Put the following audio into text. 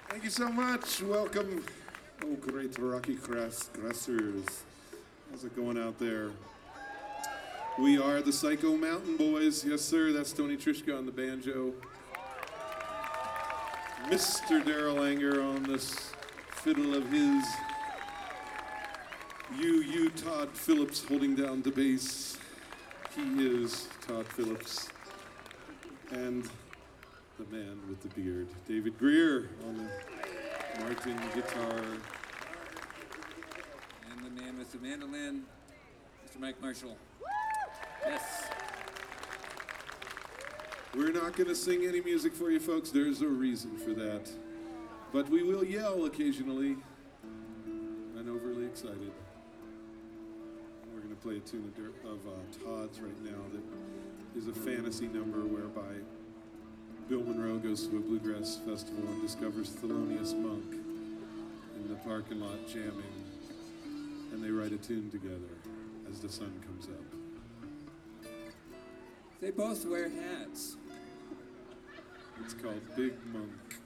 Thank you so much. Welcome, oh great Rocky Grassers. How's it going out there? We are the Psycho Mountain Boys. Yes, sir. That's Tony Trischka on the banjo. Mr. Daryl Anger on this fiddle of his. You, Todd Phillips, holding down the bass. He is Todd Phillips. And the man with the beard, David Greer, on the Martin guitar. And the man with the mandolin, Mr. Mike Marshall. Yes. We're not going to sing any music for you folks. There's a reason for that. But we will yell occasionally. I'm overly excited. We're going to play a tune of Todd's right now that is a fantasy number whereby Bill Monroe goes to a bluegrass festival and discovers Thelonious Monk in the parking lot jamming, and they write a tune together as the sun comes up. They both wear hats. It's called Big Monk.